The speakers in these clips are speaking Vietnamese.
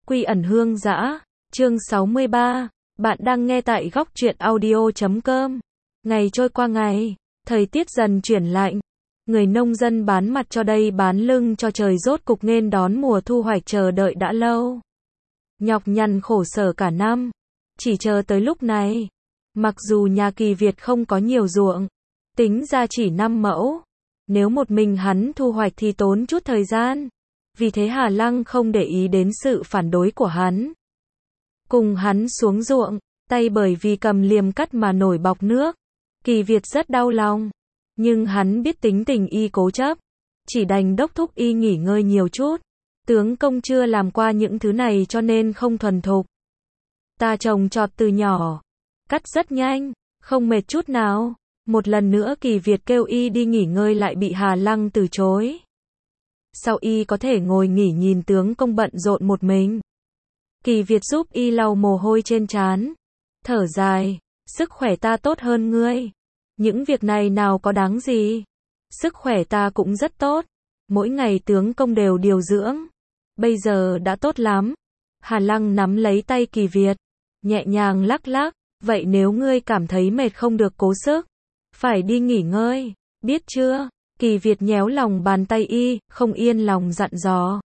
Quy ẩn hương dã, chương 63, bạn đang nghe tại góc truyện audio.com. Ngày trôi qua ngày, thời tiết dần chuyển lạnh, người nông dân bán mặt cho đây bán lưng cho trời rốt cục nghênh đón mùa thu hoạch chờ đợi đã lâu. Nhọc nhằn khổ sở cả năm, chỉ chờ tới lúc này. Mặc dù nhà Kỳ Việt không có nhiều ruộng, tính ra chỉ 5 mẫu, nếu một mình hắn thu hoạch thì tốn chút thời gian. Vì thế Hà Lăng không để ý đến sự phản đối của hắn. Cùng hắn xuống ruộng, tay bởi vì cầm liềm cắt mà nổi bọt nước. Kỳ Việt rất đau lòng, nhưng hắn biết tính tình y cố chấp, chỉ đành đốc thúc y nghỉ ngơi nhiều chút. Tướng công chưa làm qua những thứ này cho nên không thuần thục. Ta trồng trọt từ nhỏ, cắt rất nhanh, không mệt chút nào. Một lần nữa Kỳ Việt kêu y đi nghỉ ngơi lại bị Hà Lăng từ chối. Sao y có thể ngồi nghỉ nhìn tướng công bận rộn một mình? Kỳ Việt giúp y lau mồ hôi trên trán, thở dài, sức khỏe ta tốt hơn ngươi. Những việc này nào có đáng gì? Sức khỏe ta cũng rất tốt, mỗi ngày tướng công đều điều dưỡng, bây giờ đã tốt lắm. Hà Lăng nắm lấy tay Kỳ Việt, nhẹ nhàng lắc lắc, vậy nếu ngươi cảm thấy mệt không được cố sức, phải đi nghỉ ngơi, biết chưa? Kỳ Việt nhéo lòng bàn tay y, không yên lòng dặn dò.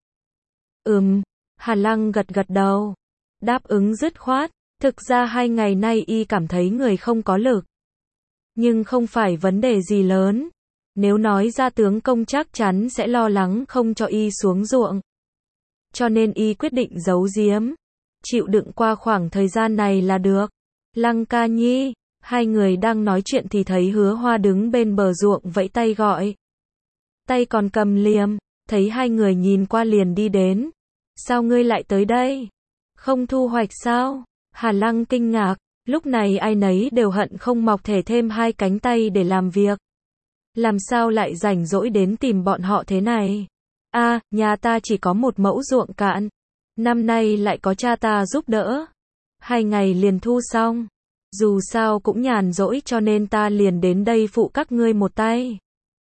Hà Lăng gật gật đầu, đáp ứng dứt khoát. Thực ra 2 ngày nay y cảm thấy người không có lực, nhưng không phải vấn đề gì lớn. Nếu nói ra tướng công chắc chắn sẽ lo lắng không cho y xuống ruộng, cho nên y quyết định giấu giếm, chịu đựng qua khoảng thời gian này là được. Lăng ca nhi, hai người đang nói chuyện thì thấy Hứa Hoa đứng bên bờ ruộng vẫy tay gọi. Tay còn cầm liềm, thấy hai người nhìn qua liền đi đến. Sao ngươi lại tới đây? Không thu hoạch sao? Hà Lăng kinh ngạc, lúc này ai nấy đều hận không mọc thể thêm 2 cánh tay để làm việc. Làm sao lại rảnh rỗi đến tìm bọn họ thế này? Nhà ta chỉ có 1 mẫu ruộng cạn. Năm nay lại có cha ta giúp đỡ. 2 ngày liền thu xong. Dù sao cũng nhàn rỗi cho nên ta liền đến đây phụ các ngươi một tay.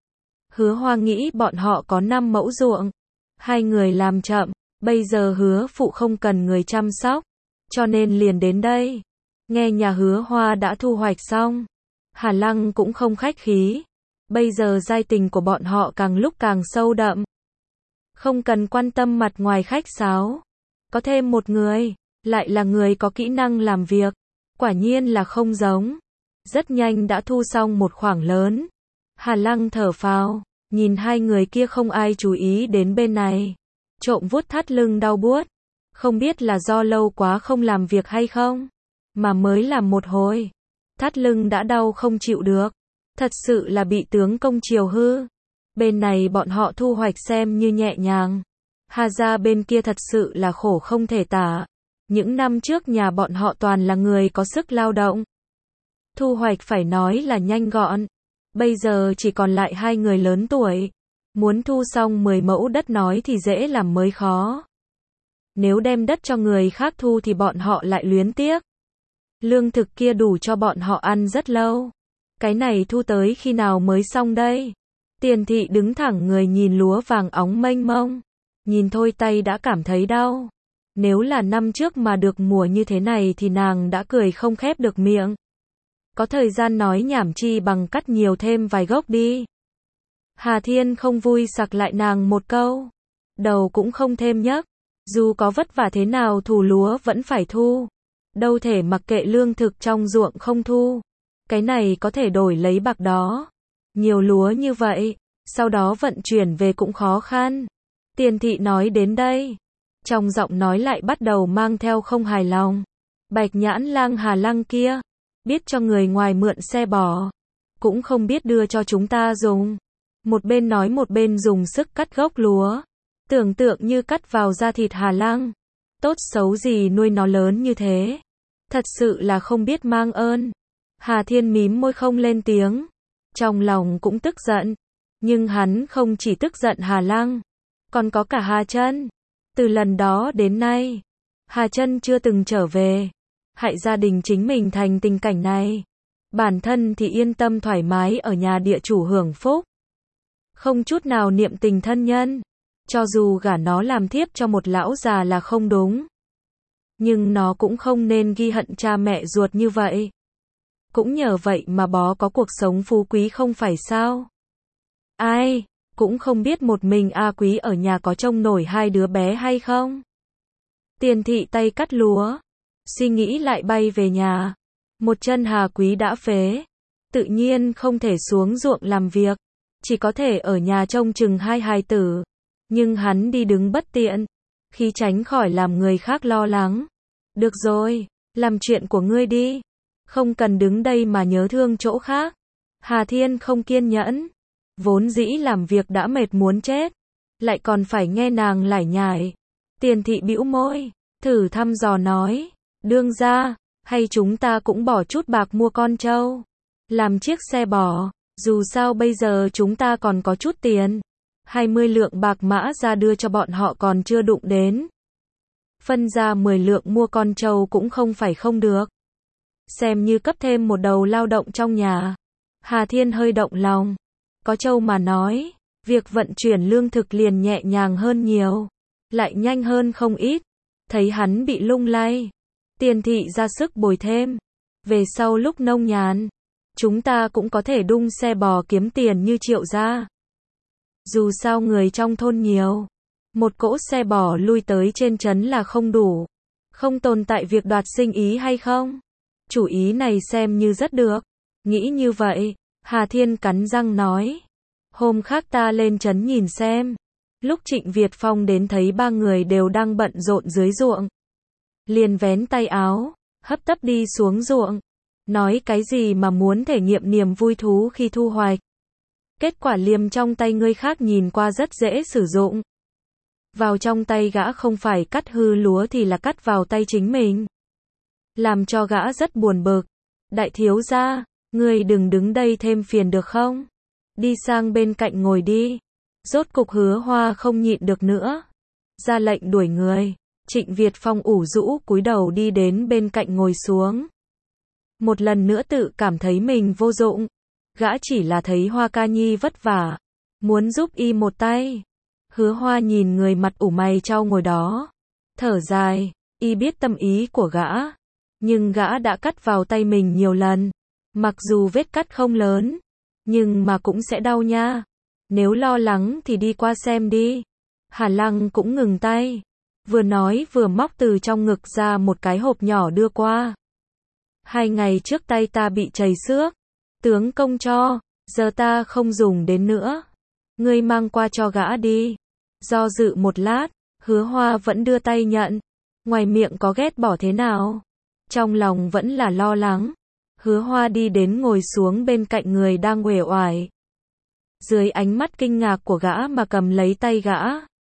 Hứa Hoa nghĩ bọn họ có 5 mẫu ruộng. 2 người làm chậm, bây giờ Hứa phụ không cần người chăm sóc, cho nên liền đến đây. Nghe nhà Hứa Hoa đã thu hoạch xong, Hà Lăng cũng không khách khí. Bây giờ giai tình của bọn họ càng lúc càng sâu đậm. Không cần quan tâm mặt ngoài khách sáo. Có thêm một người, lại là người có kỹ năng làm việc. Quả nhiên là không giống. Rất nhanh đã thu xong một khoảng lớn. Hà Lăng thở phào, nhìn 2 người kia không ai chú ý đến bên này. Trộm vuốt thắt lưng đau buốt. Không biết là do lâu quá không làm việc hay không, mà mới làm một hồi, thắt lưng đã đau không chịu được. Thật sự là bị tướng công chiều hư. Bên này bọn họ thu hoạch xem như nhẹ nhàng. Hà gia bên kia thật sự là khổ không thể tả. Những năm trước nhà bọn họ toàn là người có sức lao động. Thu hoạch phải nói là nhanh gọn. Bây giờ chỉ còn lại 2 người lớn tuổi. Muốn thu xong 10 mẫu đất nói thì dễ làm mới khó. Nếu đem đất cho người khác thu thì bọn họ lại luyến tiếc. Lương thực kia đủ cho bọn họ ăn rất lâu. Cái này thu tới khi nào mới xong đây? Tiền thị đứng thẳng người nhìn lúa vàng óng mênh mông. Nhìn thôi tay đã cảm thấy đau. Nếu là năm trước mà được mùa như thế này thì nàng đã cười không khép được miệng. Có thời gian nói nhảm chi bằng cắt nhiều thêm vài gốc đi. Hà Thiên không vui sặc lại nàng một câu. Đầu cũng không thêm nhấc. Dù có vất vả thế nào thủ lúa vẫn phải thu. Đâu thể mặc kệ lương thực trong ruộng không thu. Cái này có thể đổi lấy bạc đó. Nhiều lúa như vậy, sau đó vận chuyển về cũng khó khăn. Tiền thị nói đến đây, trong giọng nói lại bắt đầu mang theo không hài lòng. Bạch nhãn lang Hà Lăng kia, biết cho người ngoài mượn xe bò, cũng không biết đưa cho chúng ta dùng. Một bên nói một bên dùng sức cắt gốc lúa. Tưởng tượng như cắt vào da thịt Hà Lăng. Tốt xấu gì nuôi nó lớn như thế. Thật sự là không biết mang ơn. Hà Thiên mím môi không lên tiếng. Trong lòng cũng tức giận. Nhưng hắn không chỉ tức giận Hà Lăng, còn có cả Hà Chân. Từ lần đó đến nay, Hà Chân chưa từng trở về. Hại gia đình chính mình thành tình cảnh này. Bản thân thì yên tâm thoải mái ở nhà địa chủ hưởng phúc. Không chút nào niệm tình thân nhân. Cho dù gả nó làm thiếp cho một lão già là không đúng. nhưng nó cũng không nên ghi hận cha mẹ ruột như vậy. Cũng nhờ vậy mà bó có cuộc sống phú quý không phải sao? Ai cũng không biết một mình A Quý ở nhà có trông nổi hai đứa bé hay không. Tiền thị tay cắt lúa, suy nghĩ lại bay về nhà. Một chân Hà Quý đã phế, tự nhiên không thể xuống ruộng làm việc, chỉ có thể ở nhà trông chừng hai hài tử. Nhưng hắn đi đứng bất tiện, khi tránh khỏi làm người khác lo lắng. Được rồi, làm chuyện của ngươi đi, không cần đứng đây mà nhớ thương chỗ khác. Hà Thiên không kiên nhẫn, vốn dĩ làm việc đã mệt muốn chết, lại còn phải nghe nàng lải nhải. Tiền thị bĩu môi, thử thăm dò nói, đương gia, hay chúng ta cũng bỏ chút bạc mua con trâu, làm chiếc xe bò, dù sao bây giờ chúng ta còn có chút tiền. 20 lượng bạc mã ra đưa cho bọn họ còn chưa đụng đến. Phân ra 10 lượng mua con trâu cũng không phải không được. Xem như cấp thêm một đầu lao động trong nhà. Hà Thiên hơi động lòng. Có trâu mà nói, việc vận chuyển lương thực liền nhẹ nhàng hơn nhiều, lại nhanh hơn không ít. Thấy hắn bị lung lay, Tiền thị ra sức bồi thêm. Về sau lúc nông nhàn, chúng ta cũng có thể đung xe bò kiếm tiền như Triệu gia. Dù sao người trong thôn nhiều, một cỗ xe bò lui tới trên trấn là không đủ. Không tồn tại việc đoạt sinh ý hay không? Chủ ý này xem như rất được. Nghĩ như vậy, Hà Thiên cắn răng nói. Hôm khác ta lên trấn nhìn xem. Lúc Trịnh Việt Phong đến thấy ba người đều đang bận rộn dưới ruộng. Liền vén tay áo, hấp tấp đi xuống ruộng. Nói cái gì mà muốn thể nghiệm niềm vui thú khi thu hoạch. Kết quả liềm trong tay người khác nhìn qua rất dễ sử dụng. Vào trong tay gã không phải cắt hư lúa thì là cắt vào tay chính mình. Làm cho gã rất buồn bực. Đại thiếu gia, ngươi đừng đứng đây thêm phiền được không? Đi sang bên cạnh ngồi đi. Rốt cục Hứa Hoa không nhịn được nữa, ra lệnh đuổi người. Trịnh Việt Phong ủ rũ cúi đầu đi đến bên cạnh ngồi xuống. Một lần nữa tự cảm thấy mình vô dụng. Gã chỉ là thấy Hoa ca nhi vất vả, muốn giúp y một tay. Hứa Hoa nhìn người mặt ủ mày chau ngồi đó, thở dài, y biết tâm ý của gã, nhưng gã đã cắt vào tay mình nhiều lần. Mặc dù vết cắt không lớn, nhưng mà cũng sẽ đau nha. Nếu lo lắng thì đi qua xem đi. Hà Lăng cũng ngừng tay, vừa nói vừa móc từ trong ngực ra một cái hộp nhỏ đưa qua. 2 ngày trước tay ta bị chảy xước, tướng công cho, giờ ta không dùng đến nữa. Ngươi mang qua cho gã đi. Do dự một lát, Hứa Hoa vẫn đưa tay nhận. Ngoài miệng có ghét bỏ thế nào, trong lòng vẫn là lo lắng. Hứa Hoa đi đến ngồi xuống bên cạnh người đang uể oải. Dưới ánh mắt kinh ngạc của gã mà cầm lấy tay gã.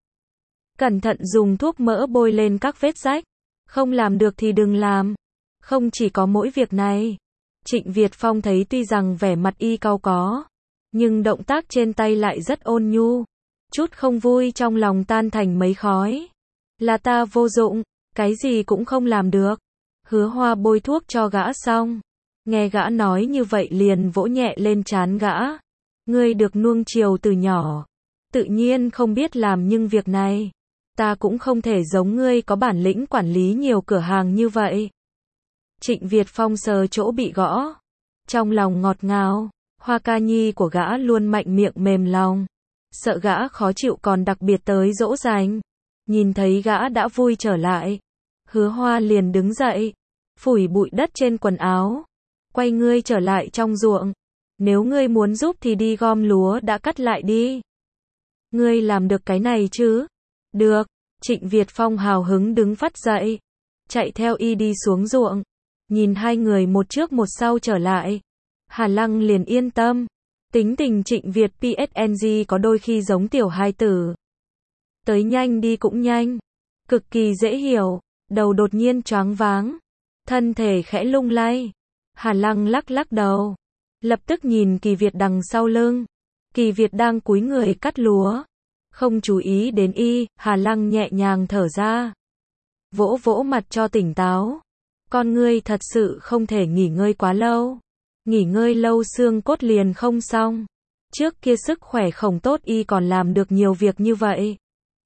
Cẩn thận dùng thuốc mỡ bôi lên các vết rách. Không làm được thì đừng làm. Không chỉ có mỗi việc này. Trịnh Việt Phong thấy tuy rằng vẻ mặt y cau có, nhưng động tác trên tay lại rất ôn nhu. Chút không vui trong lòng tan thành mấy khói. Là ta vô dụng, cái gì cũng không làm được. Hứa Hoa bôi thuốc cho gã xong, nghe gã nói như vậy liền vỗ nhẹ lên trán gã. Ngươi được nuông chiều từ nhỏ, tự nhiên không biết làm nhưng việc này, ta cũng không thể giống ngươi có bản lĩnh quản lý nhiều cửa hàng như vậy. Trịnh Việt Phong sờ chỗ bị gõ, trong lòng ngọt ngào. Hoa ca nhi của gã luôn mạnh miệng mềm lòng, sợ gã khó chịu còn đặc biệt tới dỗ dành. Nhìn thấy gã đã vui trở lại, Hứa Hoa liền đứng dậy, phủi bụi đất trên quần áo. Quay ngươi trở lại trong ruộng. Nếu ngươi muốn giúp thì đi gom lúa đã cắt lại đi. Ngươi làm được cái này chứ? Được. Trịnh Việt Phong hào hứng đứng phắt dậy, chạy theo y đi xuống ruộng. Nhìn hai người một trước một sau trở lại, Hà Lăng liền yên tâm. Tính tình Trịnh Việt PSNG có đôi khi giống tiểu hài tử. Tới nhanh đi cũng nhanh, cực kỳ dễ hiểu. Đầu đột nhiên choáng váng, thân thể khẽ lung lay. Hà Lăng lắc lắc đầu, lập tức nhìn Kỳ Việt đằng sau lưng. Kỳ Việt đang cúi người cắt lúa, không chú ý đến y. Hà Lăng nhẹ nhàng thở ra, vỗ vỗ mặt cho tỉnh táo. Con ngươi thật sự không thể nghỉ ngơi quá lâu. Nghỉ ngơi lâu xương cốt liền không xong. Trước kia sức khỏe không tốt y còn làm được nhiều việc như vậy.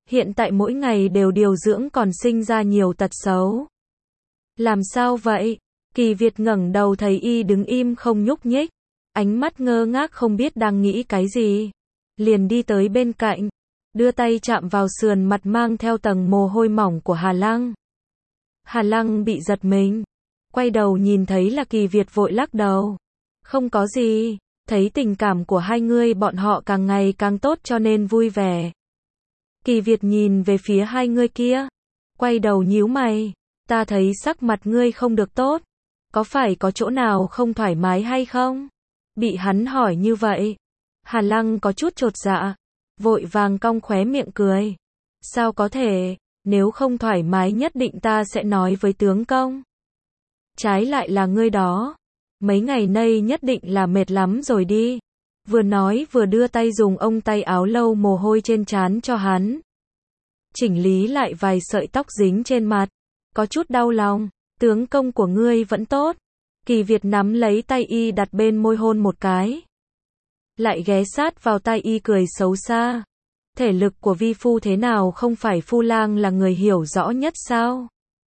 Hiện tại mỗi ngày đều điều dưỡng còn sinh ra nhiều tật xấu. Làm sao vậy? Kỳ Việt ngẩng đầu thấy y đứng im không nhúc nhích, ánh mắt ngơ ngác không biết đang nghĩ cái gì. Liền đi tới bên cạnh, đưa tay chạm vào sườn mặt mang theo tầng mồ hôi mỏng của Hà Lăng. Hà Lăng bị giật mình, quay đầu nhìn thấy là Kỳ Việt vội lắc đầu. Không có gì, thấy tình cảm của hai người bọn họ càng ngày càng tốt cho nên vui vẻ. Kỳ Việt nhìn về phía hai người kia, quay đầu nhíu mày, ta thấy sắc mặt ngươi không được tốt, có phải có chỗ nào không thoải mái hay không? Bị hắn hỏi như vậy, Hà Lăng có chút chột dạ, vội vàng cong khóe miệng cười. Sao có thể, nếu không thoải mái nhất định ta sẽ nói với tướng công. Trái lại là ngươi đó, mấy ngày nay nhất định là mệt lắm rồi đi. Vừa nói vừa đưa tay dùng ông tay áo lâu mồ hôi trên trán cho hắn. Chỉnh lý lại vài sợi tóc dính trên mặt, có chút đau lòng, tướng công của ngươi vẫn tốt. Kỳ Việt nắm lấy tay y đặt bên môi hôn một cái. Lại ghé sát vào tai y cười xấu xa. Thể lực của vi phu thế nào không phải phu lang là người hiểu rõ nhất sao?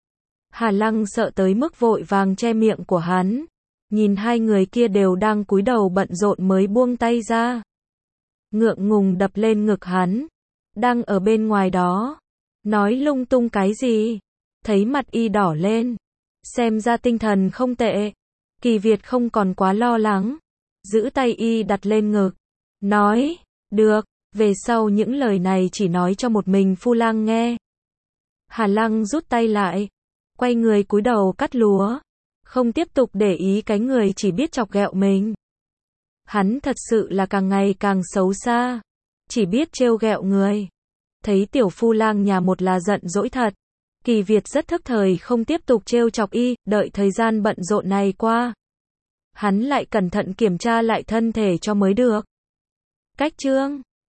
Hà Lăng sợ tới mức vội vàng che miệng của hắn. Nhìn hai người kia đều đang cúi đầu bận rộn mới buông tay ra. Ngượng ngùng đập lên ngực hắn. Đang ở bên ngoài đó. Nói lung tung cái gì? Thấy mặt y đỏ lên. Xem ra tinh thần không tệ. Kỳ Việt không còn quá lo lắng. Giữ tay y đặt lên ngực. Nói, được, về sau những lời này chỉ nói cho một mình phu lang nghe. Hà Lăng rút tay lại. Quay người cúi đầu cắt lúa. Không tiếp tục để ý cái người chỉ biết chọc ghẹo mình. Hắn thật sự là càng ngày càng xấu xa. Chỉ biết trêu ghẹo người. Thấy tiểu phu lang nhà một là giận dỗi thật. Kỳ Việt rất thức thời không tiếp tục trêu chọc y, đợi thời gian bận rộn này qua. Hắn lại cẩn thận kiểm tra lại thân thể cho mới được. Cách chương